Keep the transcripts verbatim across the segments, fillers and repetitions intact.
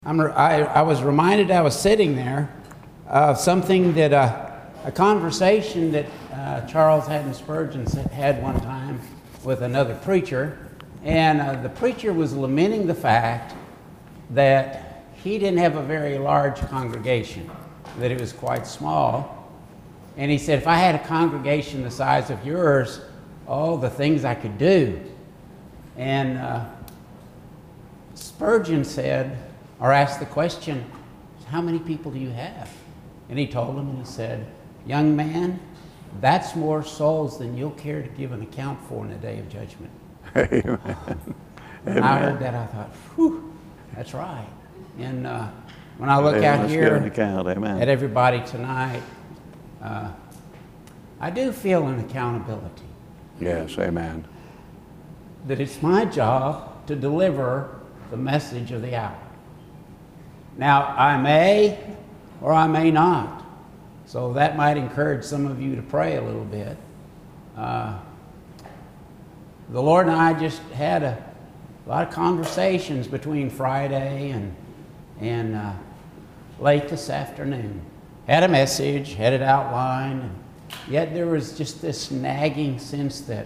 I'm, I, I was reminded I was sitting there of something that, uh, a conversation that uh, Charles Haddon Spurgeon had one time with another preacher, and uh, the preacher was lamenting the fact that he didn't have a very large congregation, that it was quite small, and he said, if I had a congregation the size of yours, oh, the things I could do. And uh, Spurgeon said, or asked the question, how many people do you have? And he told him, and he said, young man, that's more souls than you'll care to give an account for in the day of judgment. Amen. When I heard that, I thought, whew, that's right. And uh, when I look They out must here give an account. Amen. at everybody tonight, uh, I do feel an accountability. Yes, amen. That it's my job to deliver the message of the hour. Now, I may or I may not. So that might encourage some of you to pray a little bit. Uh, the Lord and I just had a, a lot of conversations between Friday and, and uh, late this afternoon. Had a message, had it outlined, and yet there was just this nagging sense that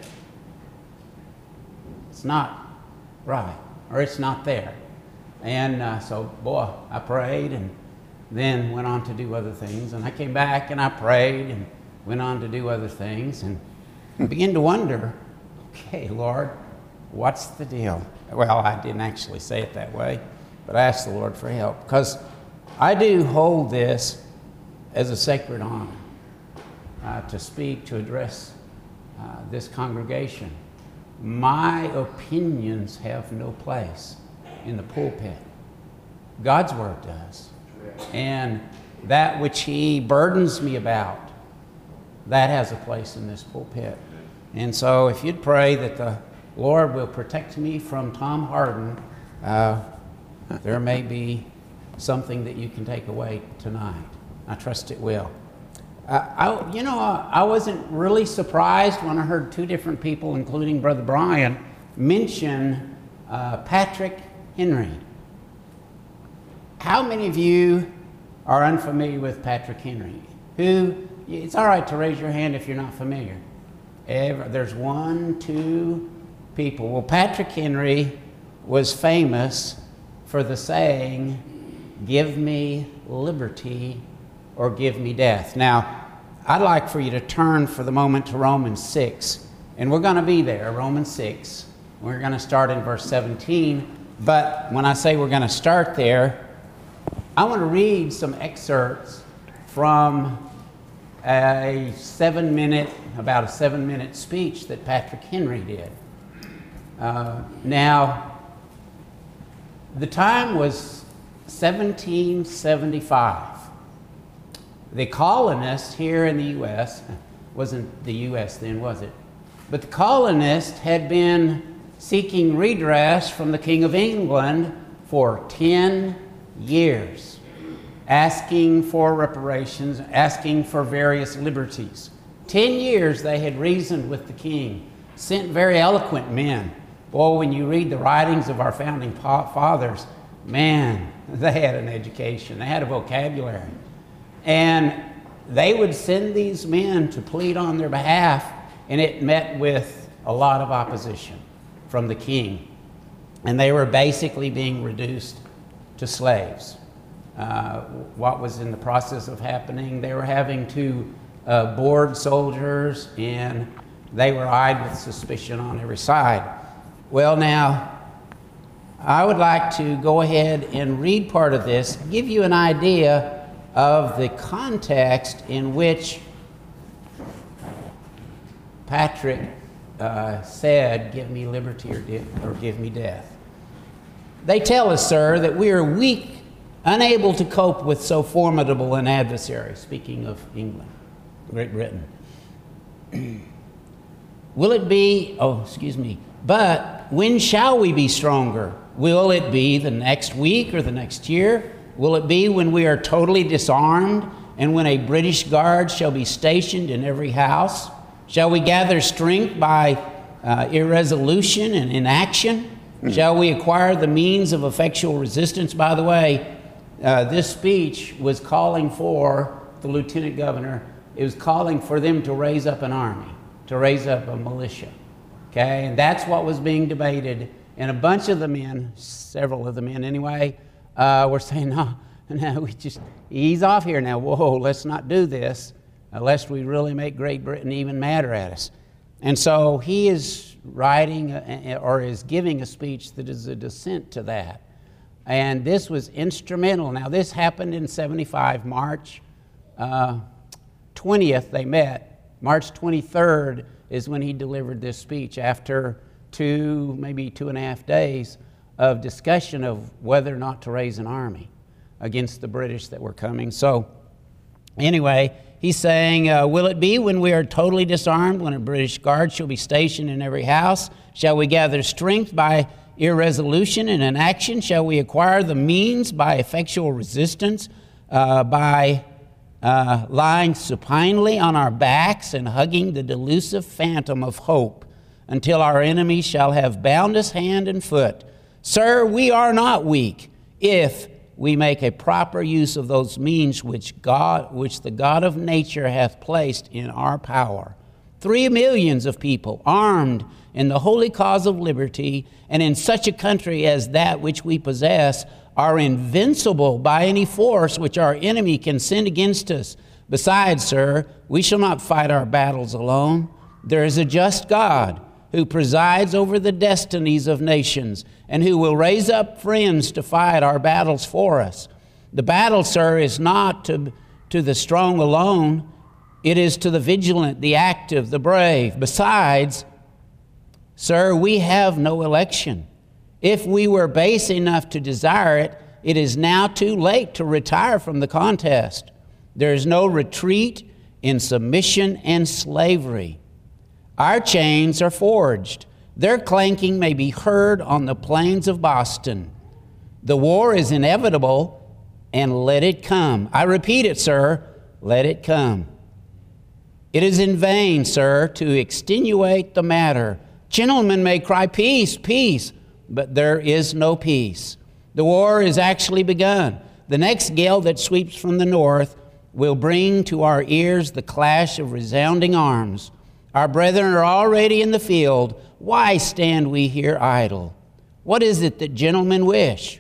it's not right, or it's not there. And uh, so, boy, I prayed and then went on to do other things. And I came back and I prayed and went on to do other things. And I began to wonder, okay, Lord, what's the deal? Well, I didn't actually say it that way, but I asked the Lord for help. Because I do hold this as a sacred honor uh, to speak, to address uh, this congregation. My opinions have no place in the pulpit. God's word does. And that which he burdens me about, that has a place in this pulpit. And so if you'd pray that the Lord will protect me from Tom Harden, uh, there may be something that you can take away tonight. I trust it will. Uh, I, you know, I, I wasn't really surprised when I heard two different people, including Brother Brian, mention uh, Patrick Henry. How many of you are unfamiliar with Patrick Henry? Who, it's all right to raise your hand if you're not familiar. Ever, there's one, two people. Well, Patrick Henry was famous for the saying, give me liberty or give me death. Now, I'd like for you to turn for the moment to Romans six, and we're going to be there, Romans six. We're going to start in verse seventeen, but when I say we're going to start there, I want to read some excerpts from a seven-minute, about a seven-minute speech that Patrick Henry did. Uh, now, the time was seventeen seventy-five. The colonists here in the U S, wasn't the U S then, was it? But the colonists had been seeking redress from the King of England for ten years, asking for reparations, asking for various liberties. Ten years they had reasoned with the king, sent very eloquent men. Boy, when you read the writings of our founding fathers, man, they had an education, they had a vocabulary. And they would send these men to plead on their behalf, and it met with a lot of opposition from the king. And they were basically being reduced to slaves. Uh, what was in the process of happening, they were having to uh, board soldiers, and they were eyed with suspicion on every side. Well, now, I would like to go ahead and read part of this, give you an idea of the context in which Patrick uh, said, give me liberty or, di- or give me death. They tell us, sir, that we are weak, unable to cope with so formidable an adversary, speaking of England, Great Britain. Will it be, oh, excuse me, but when shall we be stronger? Will it be the next week or the next year? Will it be when we are totally disarmed and when a British guard shall be stationed in every house? Shall we gather strength by uh, irresolution and inaction? Shall we acquire the means of effectual resistance? By the way, uh, this speech was calling for the lieutenant governor. It was calling for them to raise up an army, to raise up a militia. Okay, and that's what was being debated. And a bunch of the men, several of the men anyway, uh, were saying, no, no, we just ease off here now. Whoa, let's not do this, lest we really make Great Britain even madder at us. And so he is writing a, or is giving a speech that is a dissent to that. And this was instrumental. Now, this happened in seventy-five, March uh, twentieth, they met. March twenty-third is when he delivered this speech after two, maybe two and a half days of discussion of whether or not to raise an army against the British that were coming. So anyway, he's saying, uh, will it be when we are totally disarmed, when a British guard shall be stationed in every house? Shall we gather strength by irresolution and inaction? Shall we acquire the means by effectual resistance, uh, by uh, lying supinely on our backs and hugging the delusive phantom of hope until our enemy shall have bound us hand and foot? Sir, we are not weak if we make a proper use of those means which God, which the God of nature hath placed in our power. Three millions of people armed in the holy cause of liberty, and in such a country as that which we possess, are invincible by any force which our enemy can send against us. Besides, sir, we shall not fight our battles alone. There is a just God who presides over the destinies of nations, and who will raise up friends to fight our battles for us. The battle, sir, is not to, to the strong alone. It is to the vigilant, the active, the brave. Besides, sir, we have no election. If we were base enough to desire it, it is now too late to retire from the contest. There is no retreat in submission and slavery. Our chains are forged. Their clanking may be heard on the plains of Boston. The war is inevitable, and let it come. I repeat it, sir, let it come. It is in vain, sir, to extenuate the matter. Gentlemen may cry, peace, peace, but there is no peace. The war is actually begun. The next gale that sweeps from the north will bring to our ears the clash of resounding arms. Our brethren are already in the field. Why stand we here idle? What is it that gentlemen wish?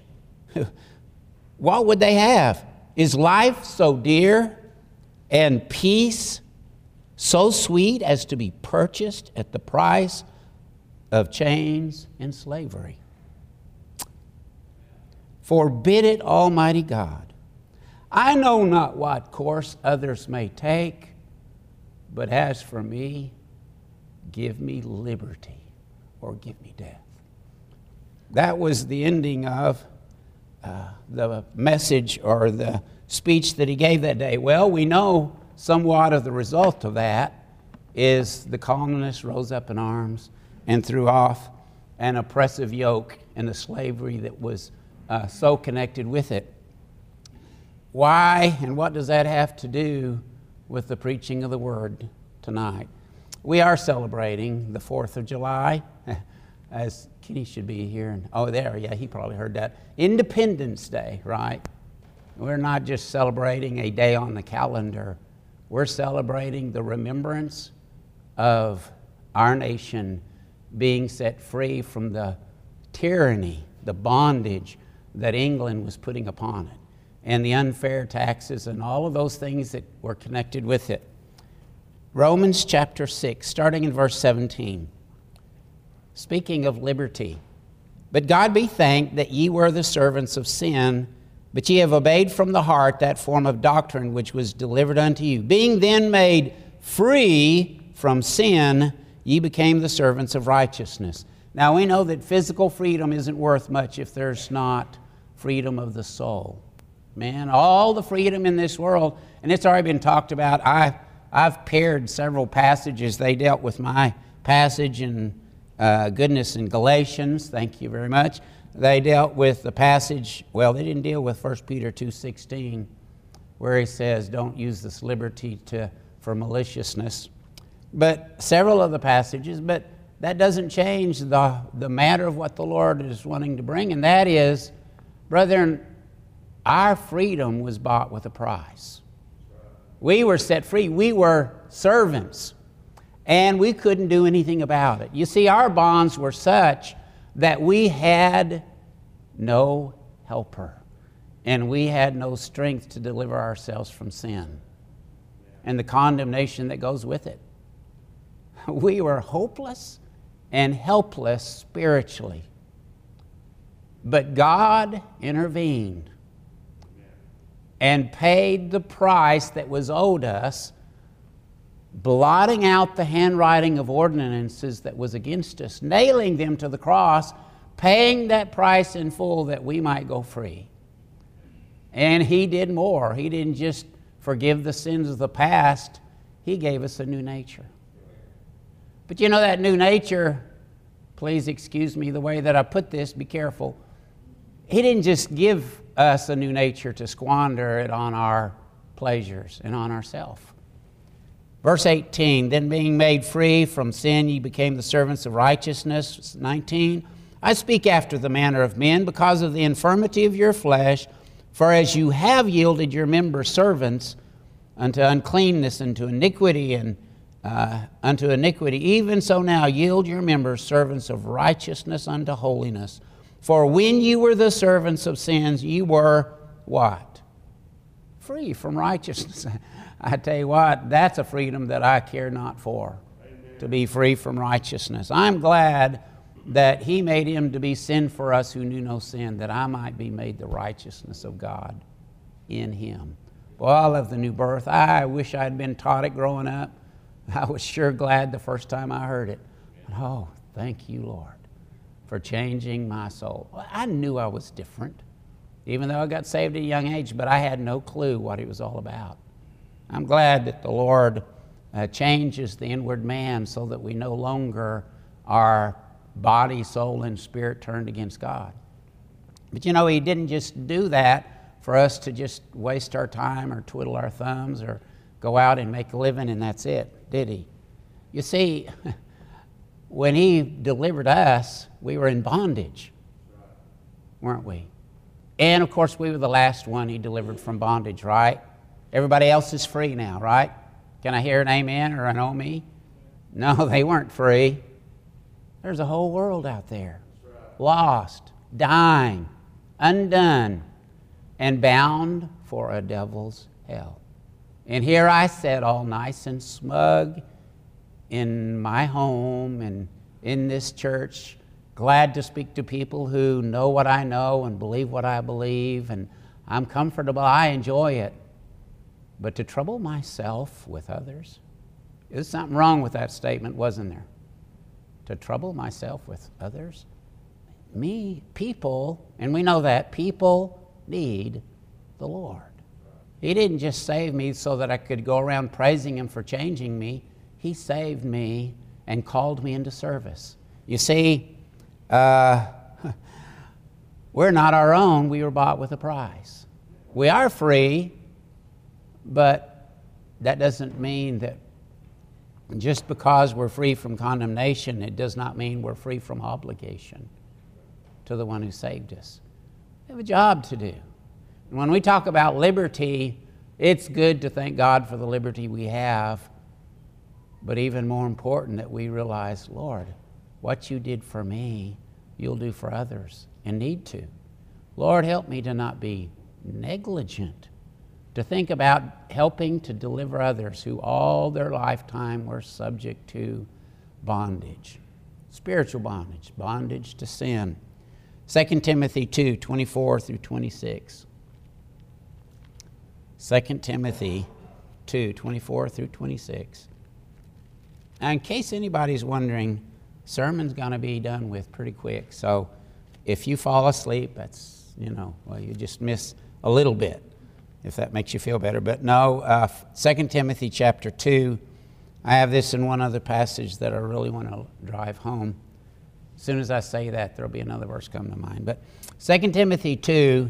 What would they have? Is life so dear and peace so sweet as to be purchased at the price of chains and slavery? Forbid it, Almighty God. I know not what course others may take, but as for me, give me liberty or give me death. That was the ending of uh, the message or the speech that he gave that day. Well, we know somewhat of the result of that is the colonists rose up in arms and threw off an oppressive yoke and the slavery that was uh, so connected with it. Why and what does that have to do with the preaching of the word tonight? We are celebrating the fourth of July, as Kenny should be here. And, oh, there, yeah, he probably heard that. Independence Day, right? We're not just celebrating a day on the calendar. We're celebrating the remembrance of our nation being set free from the tyranny, the bondage that England was putting upon it, and the unfair taxes and all of those things that were connected with it. Romans chapter six, starting in verse seventeen. Speaking of liberty, but God be thanked that ye were the servants of sin, but ye have obeyed from the heart that form of doctrine which was delivered unto you. Being then made free from sin, ye became the servants of righteousness. Now we know that physical freedom isn't worth much if there's not freedom of the soul. Man, all the freedom in this world, and it's already been talked about. I I've paired several passages. They dealt with my passage in uh, goodness in Galatians. Thank you very much. They dealt with the passage, well, they didn't deal with First Peter two sixteen, where he says, don't use this liberty to for maliciousness. But several of the passages, but that doesn't change the, the matter of what the Lord is wanting to bring, and that is, brethren, our freedom was bought with a price. We were set free. We were servants, and we couldn't do anything about it. You see, our bonds were such that we had no helper, and we had no strength to deliver ourselves from sin and the condemnation that goes with it. We were hopeless and helpless spiritually. But God intervened and paid the price that was owed us, blotting out the handwriting of ordinances that was against us, nailing them to the cross, paying that price in full that we might go free. And He did more. He didn't just forgive the sins of the past. He gave us a new nature. But you know, that new nature, please excuse me the way that I put this, be careful. He didn't just give us a new nature to squander it on our pleasures and on ourselves. Verse eighteen, then being made free from sin, ye became the servants of righteousness. nineteen, I speak after the manner of men because of the infirmity of your flesh, for as you have yielded your members servants unto uncleanness and to iniquity and uh, unto iniquity, even so now yield your members servants of righteousness unto holiness. For when you were the servants of sins, you were what? Free from righteousness. I tell you what, that's a freedom that I care not for. Amen. To be free from righteousness. I'm glad that He made Him to be sin for us who knew no sin, that I might be made the righteousness of God in Him. Well, I love the new birth. I wish I'd been taught it growing up. I was sure glad the first time I heard it. Oh, thank you, Lord, for changing my soul. Well, I knew I was different, even though I got saved at a young age, but I had no clue what it was all about. I'm glad that the Lord uh, changes the inward man so that we no longer are body, soul, and spirit turned against God. But you know, He didn't just do that for us to just waste our time or twiddle our thumbs or go out and make a living and that's it, did He? You see, when He delivered us, we were in bondage, weren't we? And of course, we were the last one He delivered from bondage, right? Everybody else is free now, right? Can I hear an amen or an oh me? No, they weren't free. There's a whole world out there, lost, dying, undone, and bound for a devil's hell. And here I sat all nice and smug in my home and in this church, glad to speak to people who know what I know and believe what I believe, and I'm comfortable, I enjoy it. But to trouble myself with others, there's something wrong with that statement, wasn't there? To trouble myself with others? Me, people, and we know that, people need the Lord. He didn't just save me so that I could go around praising Him for changing me. He saved me and called me into service. You see, uh, we're not our own. We were bought with a price. We are free, but that doesn't mean that just because we're free from condemnation, it does not mean we're free from obligation to the one who saved us. We have a job to do. And when we talk about liberty, it's good to thank God for the liberty we have, but even more important that we realize, Lord, what you did for me, you'll do for others and need to. Lord, help me to not be negligent, to think about helping to deliver others who all their lifetime were subject to bondage, spiritual bondage, bondage to sin. Second Timothy two, twenty-four through twenty-six. Second Timothy two, twenty-four through twenty-six. Now, in case anybody's wondering, sermon's going to be done with pretty quick. So if you fall asleep, that's, you know, well, you just miss a little bit, if that makes you feel better. But no, uh, Second Timothy chapter two, I have this in one other passage that I really want to drive home. As soon as I say that, there'll be another verse come to mind. But Second Timothy two,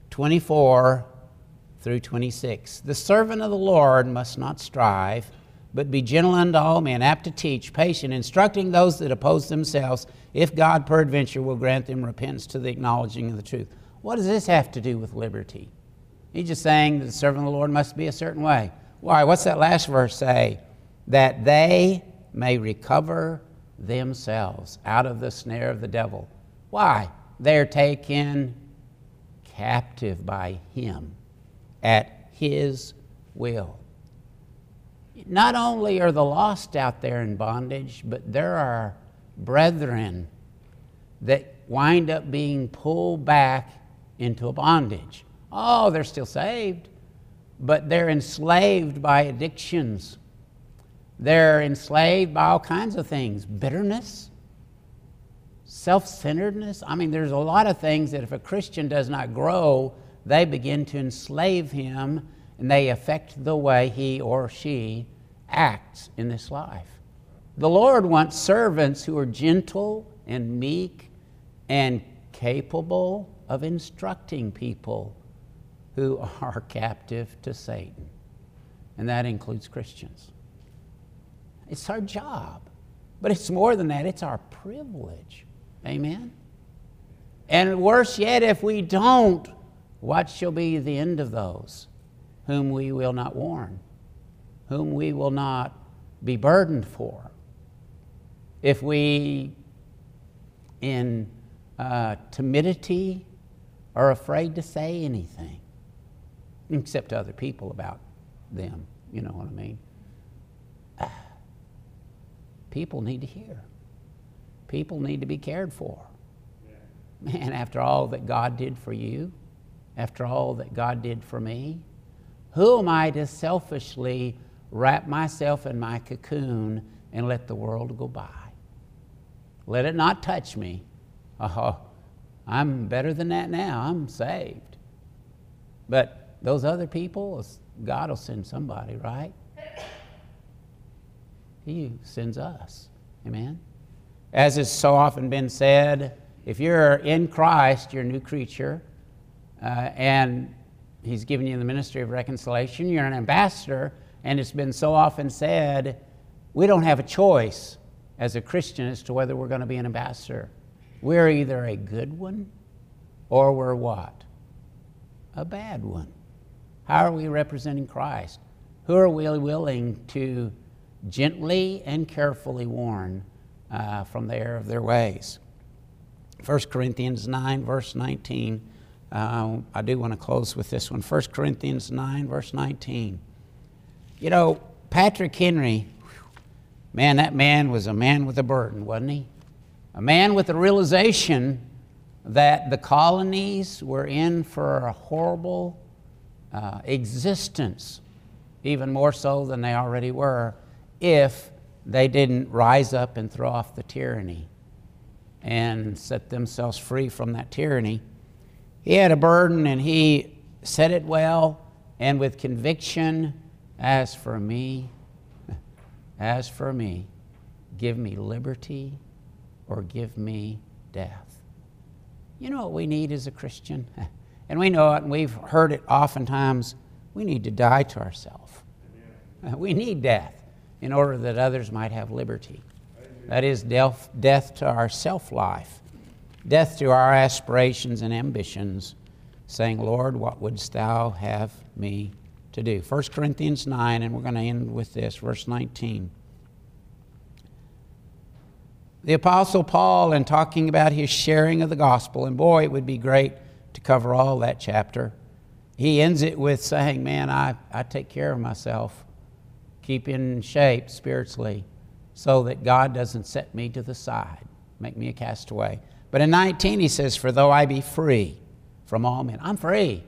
twenty-four through twenty-six. The servant of the Lord must not strive, but be gentle unto all men, apt to teach, patient, instructing those that oppose themselves, if God peradventure will grant them repentance to the acknowledging of the truth. What does this have to do with liberty? He's just saying that the servant of the Lord must be a certain way. Why? What's that last verse say? That they may recover themselves out of the snare of the devil. Why? They're taken captive by him at his will. Not only are the lost out there in bondage, but there are brethren that wind up being pulled back into a bondage. Oh, they're still saved, but they're enslaved by addictions. They're enslaved by all kinds of things. Bitterness, self-centeredness. I mean, there's a lot of things that if a Christian does not grow, they begin to enslave him, and they affect the way he or she acts in this life. The Lord wants servants who are gentle and meek and capable of instructing people who are captive to Satan. And that includes Christians. It's our job. But it's more than that. It's our privilege. Amen? And worse yet, if we don't, what shall be the end of those whom we will not warn, whom we will not be burdened for? If we, in uh, timidity, are afraid to say anything, except to other people about them, you know what I mean? People need to hear. People need to be cared for. Man, after all that God did for you, after all that God did for me, who am I to selfishly wrap myself in my cocoon and let the world go by? Let it not touch me. Oh, I'm better than that now. I'm saved. But those other people, God will send somebody, right? He sends us. Amen? As has so often been said, if you're in Christ, you're a new creature, uh, and He's given you the ministry of reconciliation. You're an ambassador, and it's been so often said, we don't have a choice as a Christian as to whether we're going to be an ambassador. We're either a good one or we're what? A bad one. How are we representing Christ? Who are we willing to gently and carefully warn uh, from the error of their ways? First Corinthians nine, verse nineteen. Uh, I do want to close with this one. First Corinthians nine, verse nineteen. You know, Patrick Henry, man, that man was a man with a burden, wasn't he? A man with the realization that the colonies were in for a horrible uh, existence, even more so than they already were, if they didn't rise up and throw off the tyranny and set themselves free from that tyranny. He had a burden, and he said it well and with conviction. As for me, as for me, give me liberty or give me death. You know what we need as a Christian? And we know it, and we've heard it oftentimes. We need to die to ourselves. We need death in order that others might have liberty. That is death, death to our self-life, death to our aspirations and ambitions, saying, Lord, what wouldst thou have me to do? First Corinthians nine, and we're going to end with this, verse nineteen. The Apostle Paul, in talking about his sharing of the gospel, and boy, it would be great to cover all that chapter, he ends it with saying, man, I, I take care of myself, keep in shape spiritually, so that God doesn't set me to the side, make me a castaway. But in nineteen, he says, for though I be free from all men, I'm free.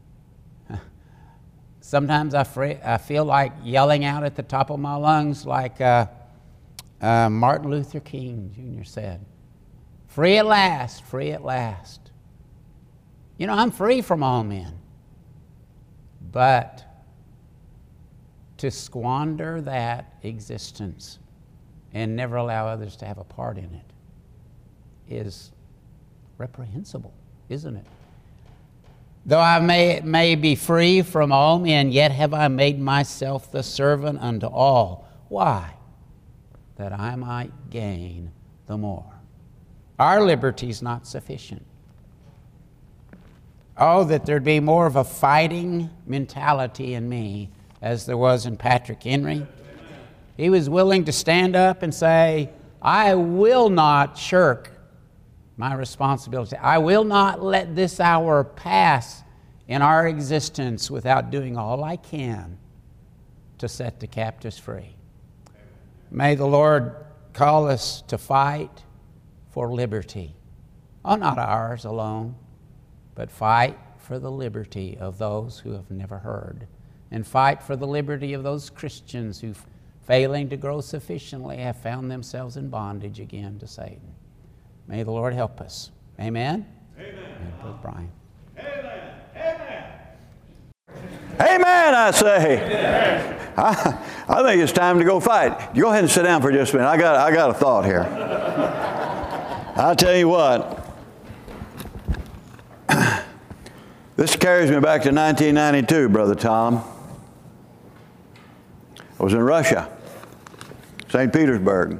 Sometimes I, free, I feel like yelling out at the top of my lungs like uh, uh, Martin Luther King Junior said, free at last, free at last. You know, I'm free from all men. But to squander that existence and never allow others to have a part in it is reprehensible, isn't it? Though I may, may be free from all men, yet have I made myself the servant unto all. Why? That I might gain the more. Our liberty is not sufficient. Oh, that there'd be more of a fighting mentality in me as there was in Patrick Henry. He was willing to stand up and say, I will not shirk my responsibility. I will not let this hour pass in our existence without doing all I can to set the captives free. May the Lord call us to fight for liberty. Oh, not ours alone, but fight for the liberty of those who have never heard, and fight for the liberty of those Christians who, failing to grow sufficiently, have found themselves in bondage again to Satan. May the Lord help us. Amen? Amen. And Brother Brian. Amen. Amen. Amen, I say. I, I think it's time to go fight. Go ahead and sit down for just a minute. I got, I got a thought here. I'll tell you what. This carries me back to nineteen ninety-two, Brother Tom. I was in Russia, Saint Petersburg.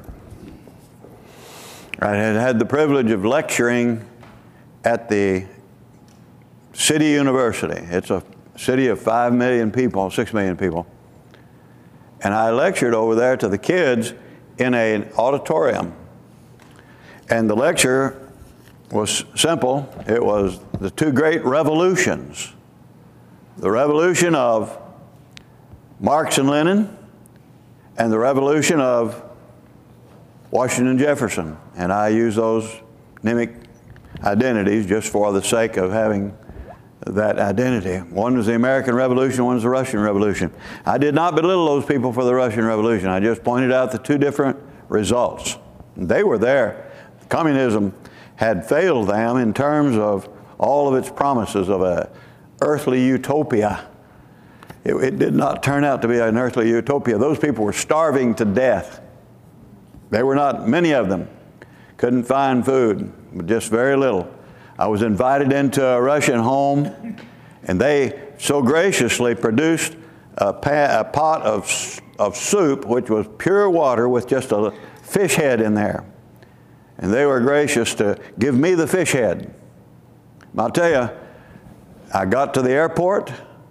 I had had the privilege of lecturing at the City University. It's a city of five million people, six million people. And I lectured over there to the kids in an auditorium. And the lecture was simple. It was the two great revolutions. The revolution of Marx and Lenin and the revolution of Washington Jefferson. And I use those mnemic identities just for the sake of having that identity. One was the American Revolution, one was the Russian Revolution. I did not belittle those people for the Russian Revolution. I just pointed out the two different results. They were there. Communism had failed them in terms of all of its promises of an earthly utopia. It, it did not turn out to be an earthly utopia. Those people were starving to death. They were not, many of them couldn't find food, just very little. I was invited into a Russian home, and they so graciously produced a, pa- a pot of, of soup, which was pure water with just a fish head in there. And they were gracious to give me the fish head. I'll tell you, I got to the airport.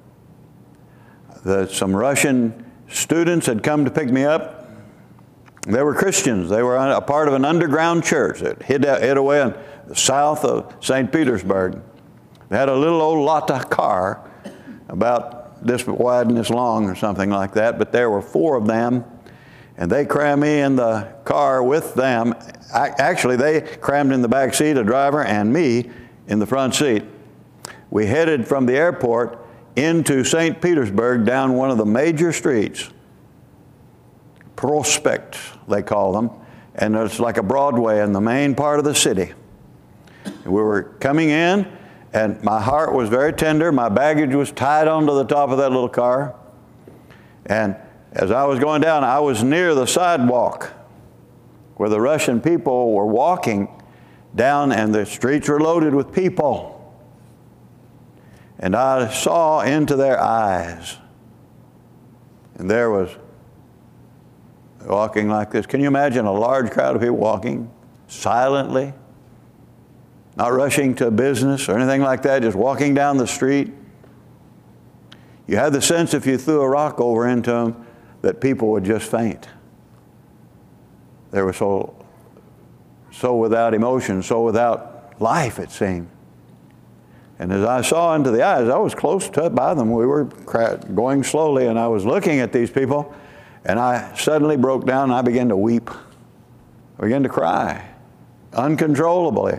The, some Russian students had come to pick me up. They were Christians. They were a part of an underground church that hid, hid away in the south of Saint Petersburg. They had a little old Lada car, about this wide and this long or something like that, but there were four of them, and they crammed me in the car with them. I, actually, they crammed in the back seat, a driver, and me in the front seat. We headed from the airport into Saint Petersburg down one of the major streets. Prospect, they call them, and it's like a Broadway in the main part of the city. We were coming in, and my heart was very tender. My baggage was tied onto the top of that little car. And as I was going down, I was near the sidewalk where the Russian people were walking down, and the streets were loaded with people. And I saw into their eyes, and there was walking like this. Can you imagine a large crowd of people walking silently, not rushing to business or anything like that, just walking down the street? You had the sense if you threw a rock over into them that people would just faint. They were so, so without emotion, so without life, it seemed. And as I saw into the eyes, I was close to by them. We were going slowly, and I was looking at these people, and I suddenly broke down, and I began to weep. I began to cry uncontrollably.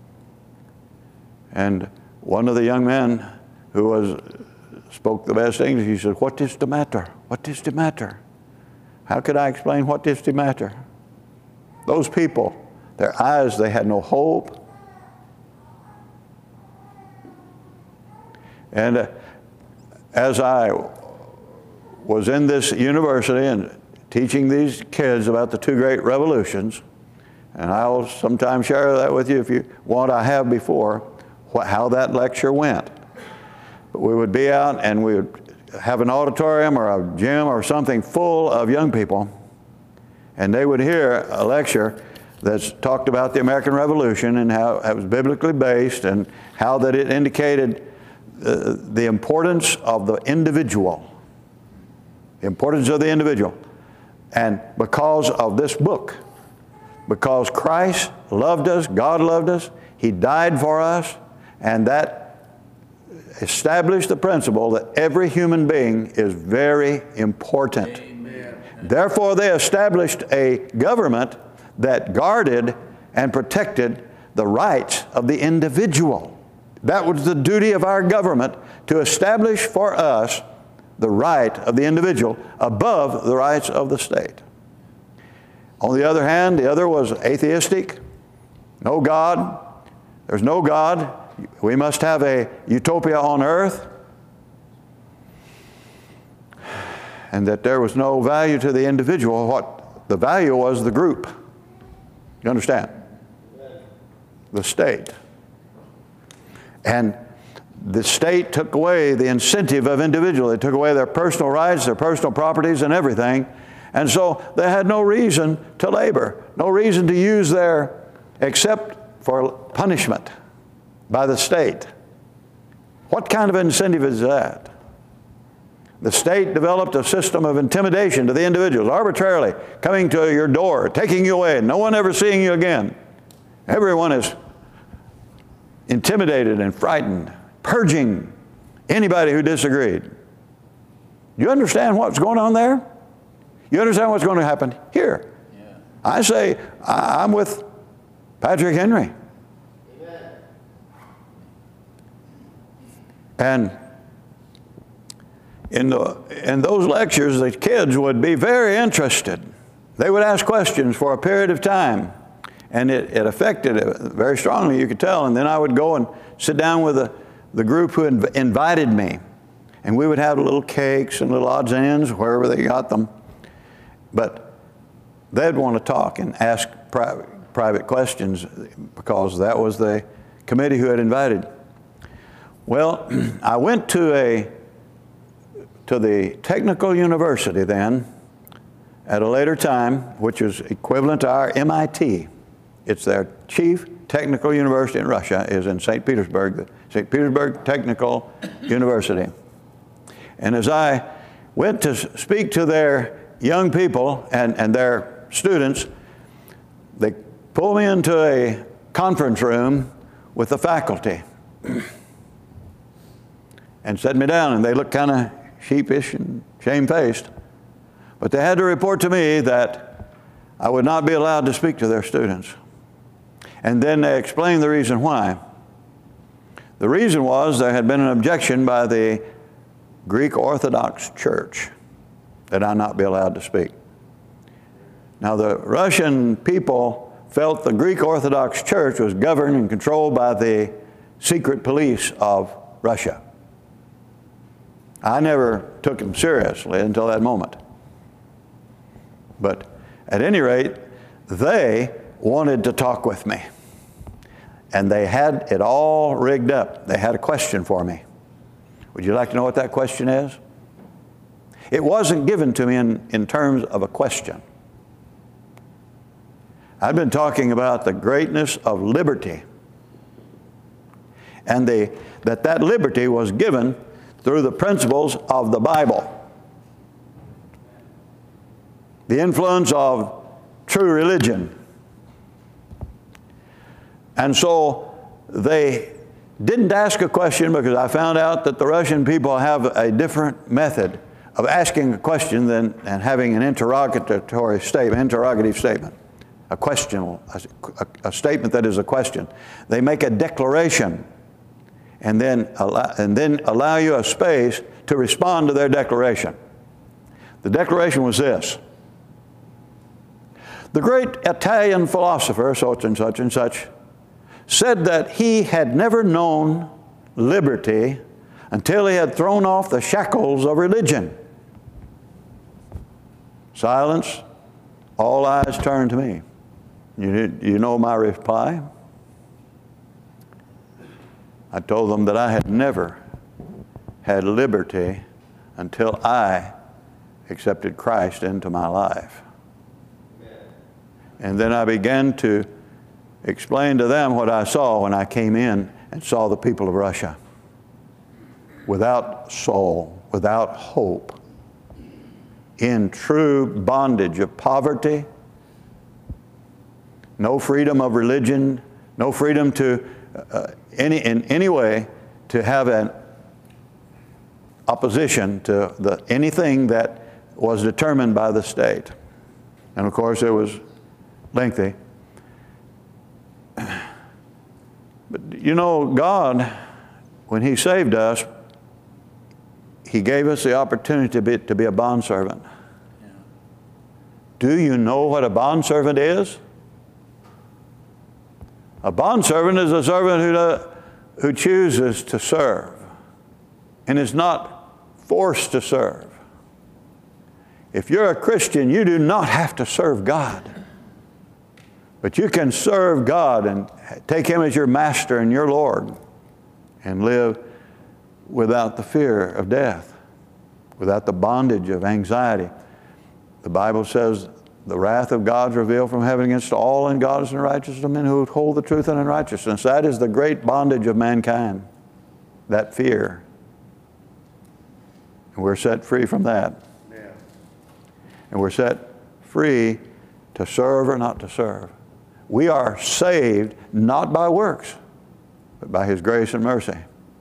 And one of the young men who was spoke the best English, he said, "What is the matter? What is the matter?" How could I explain what is the matter? Those people, their eyes, they had no hope. And uh, as I was in this university and teaching these kids about the two great revolutions, and I'll sometime share that with you if you want. I have before, what, how that lecture went. But we would be out and we would have an auditorium or a gym or something full of young people. and they would hear a lecture that's talked about the American Revolution and how it was biblically based and how that it indicated uh, the importance of the individual. The importance of the individual. And because of this book, because Christ loved us, God loved us, He died for us, and that established the principle that every human being is very important. Amen. Therefore, they established a government that guarded and protected the rights of the individual. That was the duty of our government, to establish for us the right of the individual above the rights of the state. On the other hand, the other was atheistic. No God. There's no God. We must have a utopia on earth. And that there was no value to the individual. What the value was, the group. You understand? The state. And the state took away the incentive of individuals. They took away their personal rights, their personal properties, and everything. And so they had no reason to labor, no reason to use their, except for punishment by the state. What kind of incentive is that? The state developed a system of intimidation to the individuals, arbitrarily coming to your door, taking you away, no one ever seeing you again. Everyone is intimidated and frightened, purging anybody who disagreed. You understand what's going on there? You understand what's going to happen here? Yeah. I say, I'm with Patrick Henry. Amen. And in, the, in those lectures, the kids would be very interested. They would ask questions for a period of time. And it, it affected it very strongly, you could tell. And then I would go and sit down with the, the group who inv invited me. And we would have little cakes and little odds and ends, wherever they got them. But they'd want to talk and ask private, private questions, because that was the committee who had invited. Well, I went to a to the technical university then at a later time, which is equivalent to our M I T. It's their chief technical university in Russia, is in Saint Petersburg, the Saint Petersburg Technical University. And as I went to speak to their young people and, and their students, they pulled me into a conference room with the faculty and set me down, and they looked kind of sheepish and shamefaced. But they had to report to me that I would not be allowed to speak to their students. And then they explained the reason why. The reason was there had been an objection by the Greek Orthodox Church that I not be allowed to speak. Now, the Russian people felt the Greek Orthodox Church was governed and controlled by the secret police of Russia. I never took them seriously until that moment. But at any rate, they wanted to talk with me. And they had it all rigged up. They had a question for me. Would you like to know what that question is? It wasn't given to me in, in terms of a question. I've been talking about the greatness of liberty. And the, that that liberty was given through the principles of the Bible. The influence of true religion. And so they didn't ask a question, because I found out that the Russian people have a different method of asking a question than and having an interrogatory statement, interrogative statement, a question, a, a statement that is a question. They make a declaration, and then allow, and then allow you a space to respond to their declaration. The declaration was this: the great Italian philosopher, such and such and such, said that he had never known liberty until he had thrown off the shackles of religion. Silence. All eyes turned to me. You, you know my reply? I told them that I had never had liberty until I accepted Christ into my life. Amen. And then I began to explain to them what I saw when I came in and saw the people of Russia. Without soul, without hope, in true bondage of poverty, no freedom of religion, no freedom to uh, any in any way to have an opposition to the, anything that was determined by the state. And of course it was lengthy. But you know, God, when He saved us, He gave us the opportunity to be, to be a bondservant. Yeah. Do you know what a bondservant is? A bondservant is a servant who, uh, who chooses to serve and is not forced to serve. If you're a Christian, you do not have to serve God. But you can serve God and take Him as your master and your Lord and live without the fear of death, without the bondage of anxiety. The Bible says the wrath of God is revealed from heaven against all ungodliness and unrighteousness of men who hold the truth in unrighteousness. That is the great bondage of mankind, that fear. And we're set free from that. Yeah. And we're set free to serve or not to serve. We are saved not by works, but by His grace and mercy.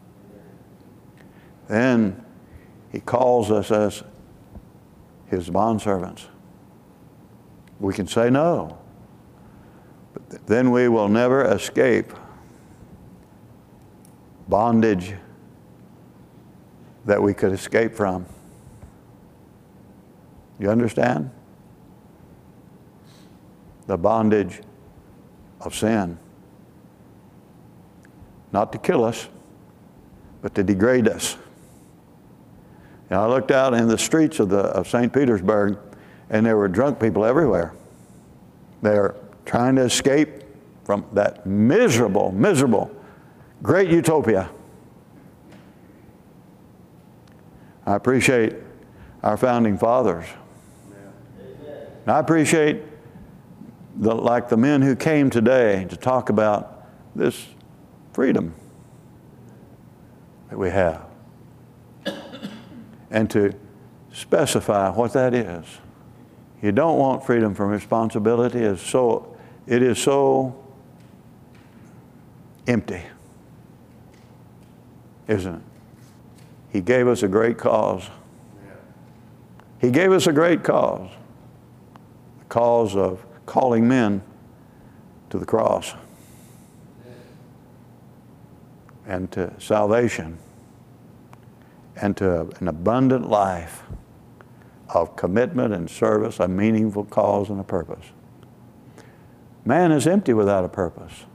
Then He calls us as His bondservants. We can say no, but then we will never escape bondage that we could escape from. You understand? The bondage of sin. Not to kill us, but to degrade us. And I looked out in the streets of, the, of Saint Petersburg, and there were drunk people everywhere. They are trying to escape from that miserable, miserable, great utopia. I appreciate our founding fathers. I appreciate the, like the men who came today to talk about this freedom that we have and to specify what that is. You don't want freedom from responsibility. It's so, it is so empty, isn't it? He gave us a great cause. He gave us a great cause. The cause of calling men to the cross and to salvation and to an abundant life of commitment and service, a meaningful cause and a purpose. Man is empty without a purpose.